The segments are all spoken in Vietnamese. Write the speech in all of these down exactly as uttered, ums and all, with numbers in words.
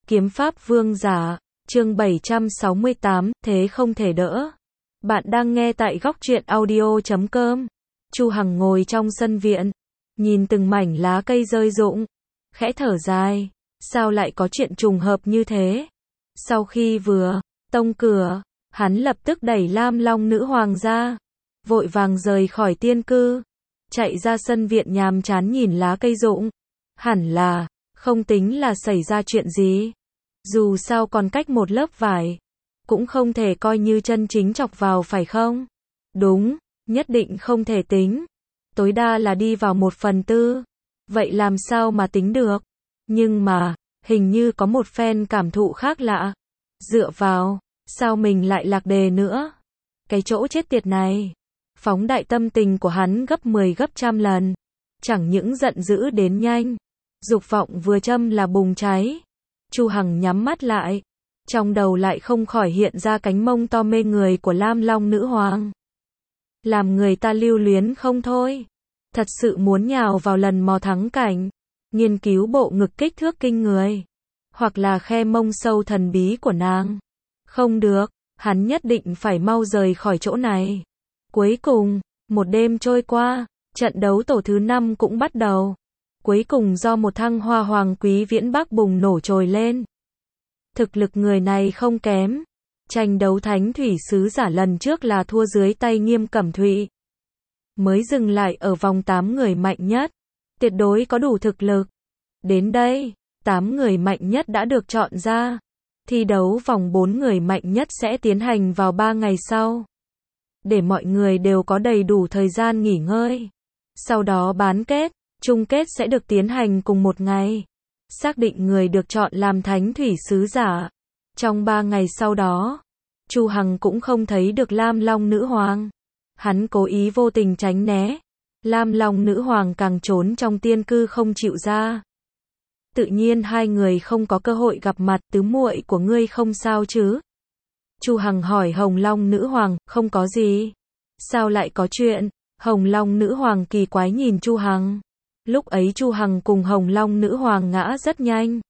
Kiếm pháp vương giả, chương bảy trăm sáu mươi tám, thế không thể đỡ. Bạn đang nghe tại góc truyện audio chấm com. Chu Hằng ngồi trong sân viện, nhìn từng mảnh lá cây rơi rụng, khẽ thở dài, sao lại có chuyện trùng hợp như thế? Sau khi vừa tông cửa, hắn lập tức đẩy Lam Long nữ hoàng ra, vội vàng rời khỏi tiên cư, chạy ra sân viện nhàm chán nhìn lá cây rụng. Hẳn là không tính là xảy ra chuyện gì. Dù sao còn cách một lớp vải, cũng không thể coi như chân chính chọc vào phải không? Đúng, nhất định không thể tính. Tối đa là đi vào một phần tư. Vậy làm sao mà tính được? Nhưng mà, hình như có một phen cảm thụ khác lạ. Dựa vào, sao mình lại lạc đề nữa? Cái chỗ chết tiệt này. Phóng đại tâm tình của hắn gấp mười gấp trăm lần. Chẳng những giận dữ đến nhanh. Dục vọng vừa châm là bùng cháy. Chu Hằng nhắm mắt lại, trong đầu lại không khỏi hiện ra cánh mông to mê người của Lam Long nữ hoàng. Làm người ta lưu luyến không thôi. Thật sự muốn nhào vào lần mò thắng cảnh, nghiên cứu bộ ngực kích thước kinh người, hoặc là khe mông sâu thần bí của nàng. Không được, hắn nhất định phải mau rời khỏi chỗ này. Cuối cùng, một đêm trôi qua, trận đấu tổ thứ năm cũng bắt đầu. Cuối cùng do một thăng hoa hoàng quý viễn bắc bùng nổ trồi lên. Thực lực người này không kém. Tranh đấu thánh thủy sứ giả lần trước là thua dưới tay Nghiêm Cẩm Thụy. Mới dừng lại ở vòng tám người mạnh nhất. Tuyệt đối có đủ thực lực. Đến đây, tám người mạnh nhất đã được chọn ra. Thi đấu vòng bốn người mạnh nhất sẽ tiến hành vào ba ngày sau. Để mọi người đều có đầy đủ thời gian nghỉ ngơi. Sau đó bán kết. Chung kết sẽ được tiến hành cùng một ngày. Xác định người được chọn làm thánh thủy sứ giả. Trong ba ngày sau đó, Chu Hằng cũng không thấy được Lam Long nữ hoàng. Hắn cố ý vô tình tránh né. Lam Long nữ hoàng càng trốn trong tiên cư không chịu ra. Tự nhiên hai người không có cơ hội gặp mặt. Tứ muội của ngươi không sao chứ? Chu Hằng hỏi Hồng Long nữ hoàng, không có gì. Sao lại có chuyện? Hồng Long nữ hoàng kỳ quái nhìn Chu Hằng. Lúc ấy Chu Hằng cùng Hồng Long nữ hoàng ngã rất nhanh.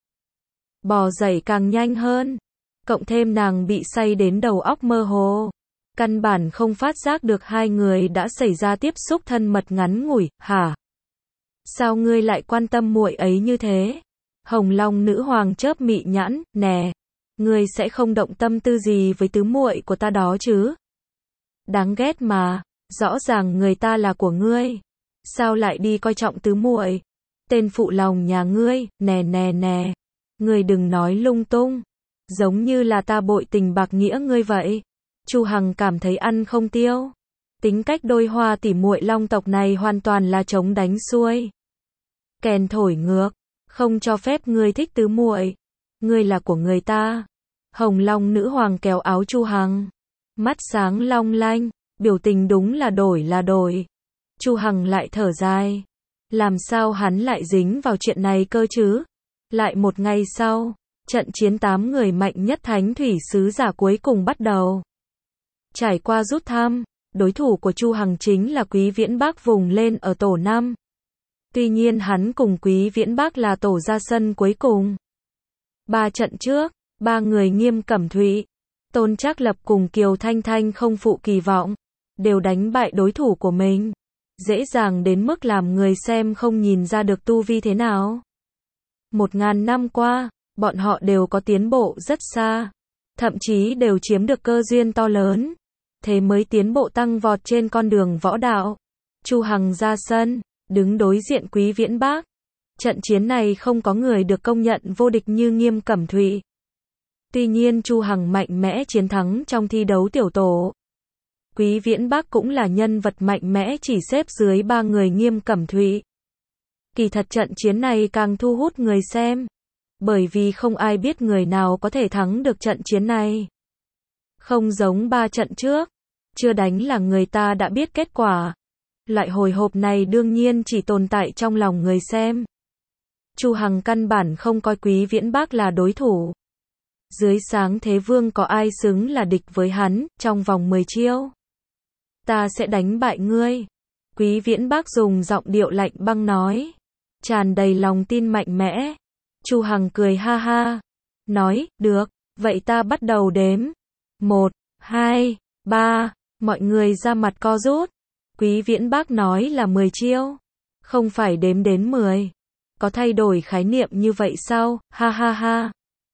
Bò dậy càng nhanh hơn. Cộng thêm nàng bị say đến đầu óc mơ hồ. Căn bản không phát giác được hai người đã xảy ra tiếp xúc thân mật ngắn ngủi, hả? Sao ngươi lại quan tâm muội ấy như thế? Hồng Long nữ hoàng chớp mị nhãn, nè. Ngươi sẽ không động tâm tư gì với tứ muội của ta đó chứ? Đáng ghét mà, rõ ràng người ta là của ngươi. Sao lại đi coi trọng tứ muội? Tên phụ lòng nhà ngươi, nè nè nè. Ngươi đừng nói lung tung. Giống như là ta bội tình bạc nghĩa ngươi vậy. Chu Hằng cảm thấy ăn không tiêu. Tính cách đôi hoa tỉ muội Long tộc này hoàn toàn là chống đánh xuôi. Kèn thổi ngược, không cho phép ngươi thích tứ muội. Ngươi là của người ta. Hồng Long nữ hoàng kéo áo Chu Hằng. Mắt sáng long lanh, biểu tình đúng là đổi là đổi. Chu Hằng lại thở dài. Làm sao hắn lại dính vào chuyện này cơ chứ? Lại một ngày sau, trận chiến tám người mạnh nhất thánh thủy sứ giả cuối cùng bắt đầu. Trải qua rút thăm, đối thủ của Chu Hằng chính là Quý Viễn Bắc vùng lên ở tổ năm. Tuy nhiên hắn cùng Quý Viễn Bắc là tổ ra sân cuối cùng. Ba trận trước, ba người Nghiêm Cẩm Thụy, Tôn Trác Lập cùng Kiều Thanh Thanh không phụ kỳ vọng, đều đánh bại đối thủ của mình. Dễ dàng đến mức làm người xem không nhìn ra được tu vi thế nào. Một ngàn năm qua, bọn họ đều có tiến bộ rất xa. Thậm chí đều chiếm được cơ duyên to lớn. Thế mới tiến bộ tăng vọt trên con đường võ đạo. Chu Hằng ra sân, đứng đối diện Quý Viễn Bắc. Trận chiến này không có người được công nhận vô địch như Nghiêm Cẩm Thụy. Tuy nhiên Chu Hằng mạnh mẽ chiến thắng trong thi đấu tiểu tổ. Quý Viễn Bắc cũng là nhân vật mạnh mẽ chỉ xếp dưới ba người Nghiêm Cẩm Thụy. Kỳ thật trận chiến này càng thu hút người xem. Bởi vì không ai biết người nào có thể thắng được trận chiến này. Không giống ba trận trước. Chưa đánh là người ta đã biết kết quả. Loại hồi hộp này đương nhiên chỉ tồn tại trong lòng người xem. Chu Hằng căn bản không coi Quý Viễn Bắc là đối thủ. Dưới sáng thế vương có ai xứng là địch với hắn trong vòng mười chiêu. Ta sẽ đánh bại ngươi. Quý Viễn Bắc dùng giọng điệu lạnh băng nói. Tràn đầy lòng tin mạnh mẽ. Chu Hằng cười ha ha. nói, được, vậy ta bắt đầu đếm. Một, hai, ba, mọi người ra mặt co rút. Quý Viễn Bác nói là mười chiêu, không phải đếm đến mười. Có thay đổi khái niệm như vậy sao, ha ha ha.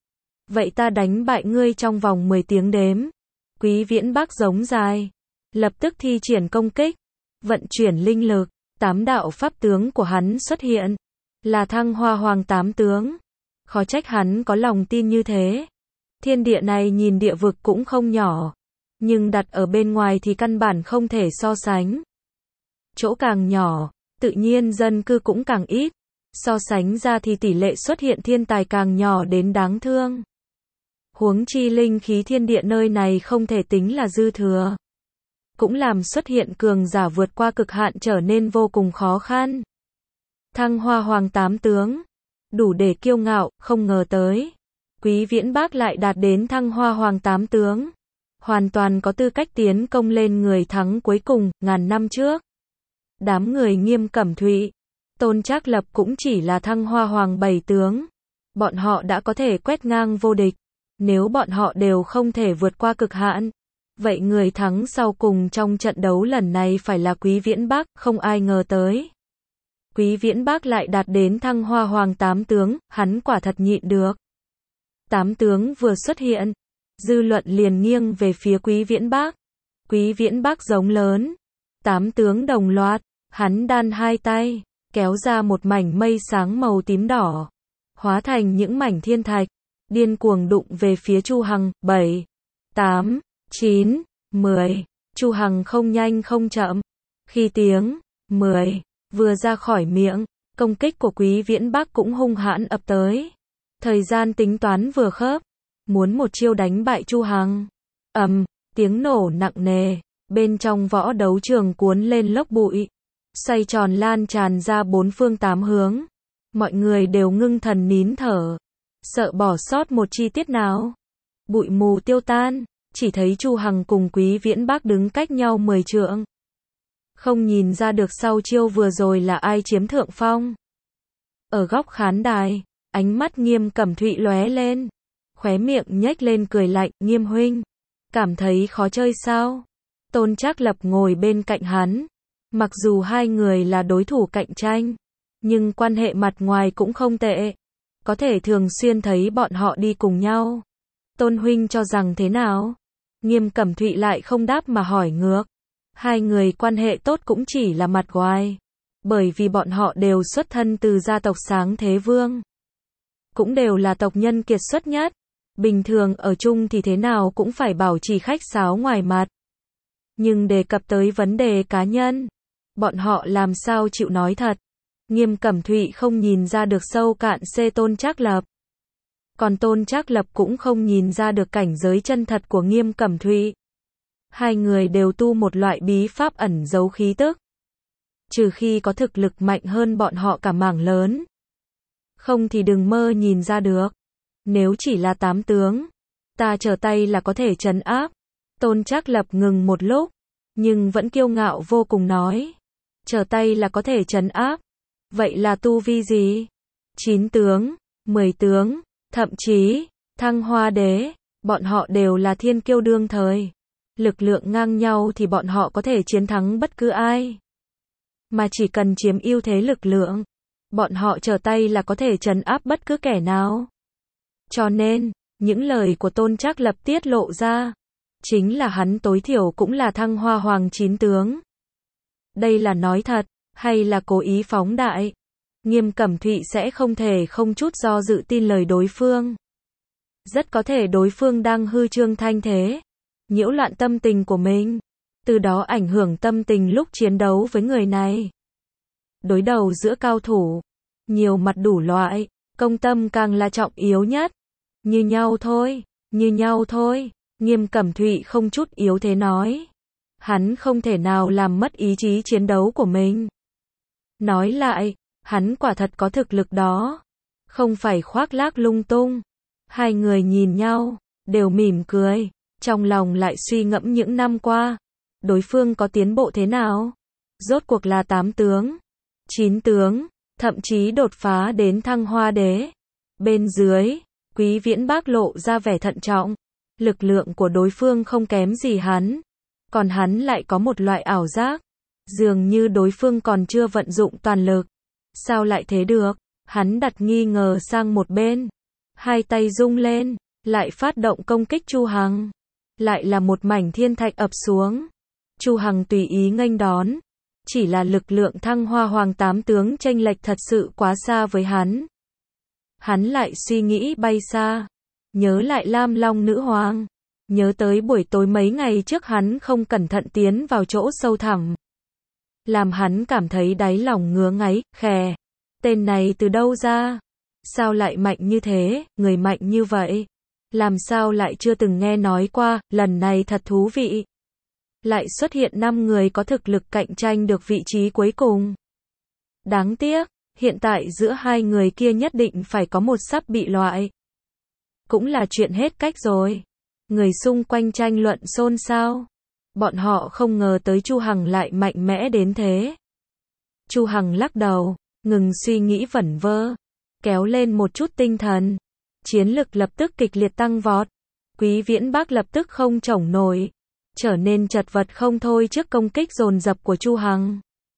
Vậy ta đánh bại ngươi trong vòng mười tiếng đếm. Quý Viễn Bác giống dài, lập tức thi triển công kích, vận chuyển linh lực, tám đạo pháp tướng của hắn xuất hiện, là Thăng Hoa Hoàng tám tướng. Khó trách hắn có lòng tin như thế. Thiên địa này nhìn địa vực cũng không nhỏ, nhưng đặt ở bên ngoài thì căn bản không thể so sánh. Chỗ càng nhỏ, tự nhiên dân cư cũng càng ít. So sánh ra thì tỷ lệ xuất hiện thiên tài càng nhỏ đến đáng thương. Huống chi linh khí thiên địa nơi này không thể tính là dư thừa, cũng làm xuất hiện cường giả vượt qua cực hạn trở nên vô cùng khó khăn. Thăng Hoa Hoàng tám tướng, đủ để kiêu ngạo, không ngờ tới. Quý Viễn Bác lại đạt đến Thăng Hoa Hoàng tám tướng, hoàn toàn có tư cách tiến công lên người thắng cuối cùng, ngàn năm trước. Đám người Nghiêm Cẩm Thụy, Tôn Trác Lập cũng chỉ là Thăng Hoa Hoàng bảy tướng. Bọn họ đã có thể quét ngang vô địch. Nếu bọn họ đều không thể vượt qua cực hạn, vậy người thắng sau cùng trong trận đấu lần này phải là Quý Viễn Bác, không ai ngờ tới. Quý Viễn Bác lại đạt đến Thăng Hoa Hoàng tám tướng, hắn quả thật nhịn được. Tám tướng vừa xuất hiện, dư luận liền nghiêng về phía Quý Viễn Bác. Quý Viễn Bác giống lớn, tám tướng đồng loạt, hắn đan hai tay, kéo ra một mảnh mây sáng màu tím đỏ, hóa thành những mảnh thiên thạch, điên cuồng đụng về phía Chu Hằng. Bảy, tám, chín, mười. Chu Hằng không nhanh không chậm. Khi tiếng mười vừa ra khỏi miệng, công kích của Quý Viễn Bác cũng hung hãn ập tới. Thời gian tính toán vừa khớp, muốn một chiêu đánh bại Chu Hằng. Ầm, tiếng nổ nặng nề, bên trong võ đấu trường cuốn lên lốc bụi, xoay tròn lan tràn ra bốn phương tám hướng. Mọi người đều ngưng thần nín thở, sợ bỏ sót một chi tiết nào. Bụi mù tiêu tan, chỉ thấy Chu Hằng cùng Quý Viễn Bác đứng cách nhau mười trượng. Không nhìn ra được sau chiêu vừa rồi là ai chiếm thượng phong. Ở góc khán đài, ánh mắt Nghiêm Cẩm Thụy lóe lên, khóe miệng nhếch lên cười lạnh. Nghiêm huynh, cảm thấy khó chơi sao? Tôn Trác Lập ngồi bên cạnh hắn. Mặc dù hai người là đối thủ cạnh tranh, nhưng quan hệ mặt ngoài cũng không tệ. Có thể thường xuyên thấy bọn họ đi cùng nhau. Tôn huynh cho rằng thế nào? Nghiêm Cẩm Thụy lại không đáp mà hỏi ngược. Hai người quan hệ tốt cũng chỉ là mặt ngoài, bởi vì bọn họ đều xuất thân từ gia tộc Sáng Thế Vương, cũng đều là tộc nhân kiệt xuất nhất. Bình thường ở chung thì thế nào cũng phải bảo trì khách sáo ngoài mặt. Nhưng đề cập tới vấn đề cá nhân, bọn họ làm sao chịu nói thật. Nghiêm Cẩm Thụy không nhìn ra được sâu cạn C Tôn Trác Lập. Còn Tôn Trác Lập cũng không nhìn ra được cảnh giới chân thật của Nghiêm Cẩm Thụy. Hai người đều tu một loại bí pháp ẩn giấu khí tức. Trừ khi có thực lực mạnh hơn bọn họ cả mảng lớn. Không thì đừng mơ nhìn ra được. Nếu chỉ là tám tướng, ta trở tay là có thể trấn áp. Tôn Trác Lập ngừng một lúc, nhưng vẫn kiêu ngạo vô cùng nói. Trở tay là có thể trấn áp. Vậy là tu vi gì? Chín tướng, mười tướng, thậm chí, Thăng Hoa Đế, bọn họ đều là thiên kiêu đương thời. Lực lượng ngang nhau thì bọn họ có thể chiến thắng bất cứ ai. Mà chỉ cần chiếm ưu thế lực lượng, bọn họ trở tay là có thể trấn áp bất cứ kẻ nào. Cho nên, những lời của Tôn Trác Lập tiết lộ ra, chính là hắn tối thiểu cũng là Thăng Hoa Hoàng chín tướng. Đây là nói thật, hay là cố ý phóng đại? Nghiêm Cẩm Thụy sẽ không thể không chút do dự tin lời đối phương. Rất có thể đối phương đang hư trương thanh thế, nhiễu loạn tâm tình của mình, từ đó ảnh hưởng tâm tình lúc chiến đấu với người này. Đối đầu giữa cao thủ, nhiều mặt đủ loại, công tâm càng là trọng yếu nhất. Như nhau thôi, như nhau thôi, Nghiêm Cẩm Thụy không chút yếu thế nói. Hắn không thể nào làm mất ý chí chiến đấu của mình. Nói lại, hắn quả thật có thực lực đó, không phải khoác lác lung tung. Hai người nhìn nhau, đều mỉm cười, trong lòng lại suy ngẫm những năm qua, đối phương có tiến bộ thế nào. Rốt cuộc là tám tướng, chín tướng, thậm chí đột phá đến Thăng Hoa Đế. Bên dưới, Quý Viễn Bác lộ ra vẻ thận trọng. Lực lượng của đối phương không kém gì hắn. Còn hắn lại có một loại ảo giác. Dường như đối phương còn chưa vận dụng toàn lực. Sao lại thế được? Hắn đặt nghi ngờ sang một bên. Hai tay rung lên. Lại phát động công kích Chu Hằng. Lại là một mảnh thiên thạch ập xuống. Chu Hằng tùy ý nghênh đón. Chỉ là lực lượng Thăng Hoa Hoàng tám tướng chênh lệch thật sự quá xa với hắn. Hắn lại suy nghĩ bay xa. Nhớ lại Lam Long Nữ Hoàng. Nhớ tới buổi tối mấy ngày trước hắn không cẩn thận tiến vào chỗ sâu thẳm. Làm hắn cảm thấy đáy lòng ngứa ngáy, khè. Tên này từ đâu ra? Sao lại mạnh như thế, người mạnh như vậy? Làm sao lại chưa từng nghe nói qua, lần này thật thú vị. Lại xuất hiện năm người có thực lực cạnh tranh được vị trí cuối cùng. Đáng tiếc, hiện tại giữa hai người kia nhất định phải có một sắp bị loại. Cũng là chuyện hết cách rồi. Người xung quanh tranh luận xôn xao. Bọn họ không ngờ tới Chu Hằng lại mạnh mẽ đến thế. Chu Hằng lắc đầu, ngừng suy nghĩ vẩn vơ, kéo lên một chút tinh thần. Chiến lực lập tức kịch liệt tăng vọt. Quý Viễn Bác lập tức không chổng nổi, trở nên chật vật không thôi trước công kích dồn dập của Chu Hằng.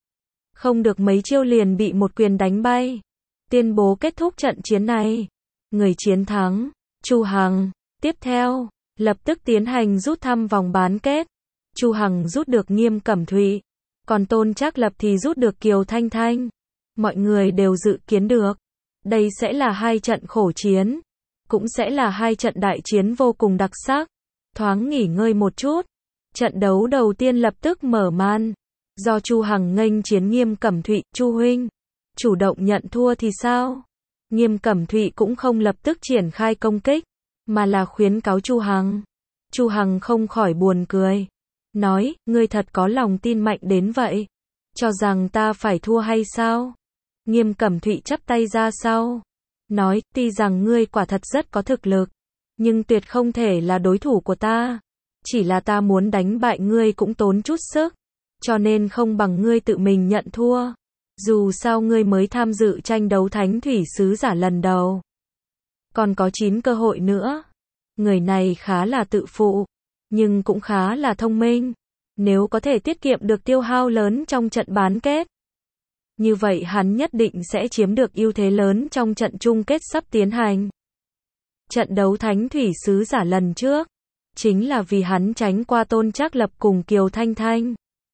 Không được mấy chiêu liền bị một quyền đánh bay. Tuyên bố kết thúc trận chiến này. Người chiến thắng, Chu Hằng. Tiếp theo, lập tức tiến hành rút thăm vòng bán kết. Chu Hằng rút được Nghiêm Cẩm Thụy, còn Tôn Trác Lập thì rút được Kiều Thanh Thanh. Mọi người đều dự kiến được, đây sẽ là hai trận khổ chiến, cũng sẽ là hai trận đại chiến vô cùng đặc sắc. Thoáng nghỉ ngơi một chút, trận đấu đầu tiên lập tức mở màn. Do Chu Hằng nghênh chiến Nghiêm Cẩm Thụy, Chu huynh, chủ động nhận thua thì sao? Nghiêm Cẩm Thụy cũng không lập tức triển khai công kích, mà là khuyến cáo Chu Hằng. Chu Hằng không khỏi buồn cười, nói, ngươi thật có lòng tin mạnh đến vậy, cho rằng ta phải thua hay sao? Nghiêm Cẩm Thụy chắp tay ra sau, nói, tuy rằng ngươi quả thật rất có thực lực, nhưng tuyệt không thể là đối thủ của ta. Chỉ là ta muốn đánh bại ngươi cũng tốn chút sức, cho nên không bằng ngươi tự mình nhận thua. Dù sao ngươi mới tham dự tranh đấu Thánh Thủy Sứ Giả lần đầu, còn có chín cơ hội nữa. Người này khá là tự phụ, nhưng cũng khá là thông minh. Nếu có thể tiết kiệm được tiêu hao lớn trong trận bán kết, như vậy hắn nhất định sẽ chiếm được ưu thế lớn trong trận chung kết sắp tiến hành. Trận đấu Thánh Thủy Sứ Giả lần trước, chính là vì hắn tránh qua Tôn Trác Lập cùng Kiều Thanh Thanh.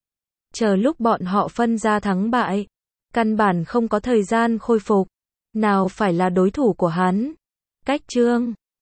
Chờ lúc bọn họ phân ra thắng bại, căn bản không có thời gian khôi phục, nào phải là đối thủ của hắn. Cách chương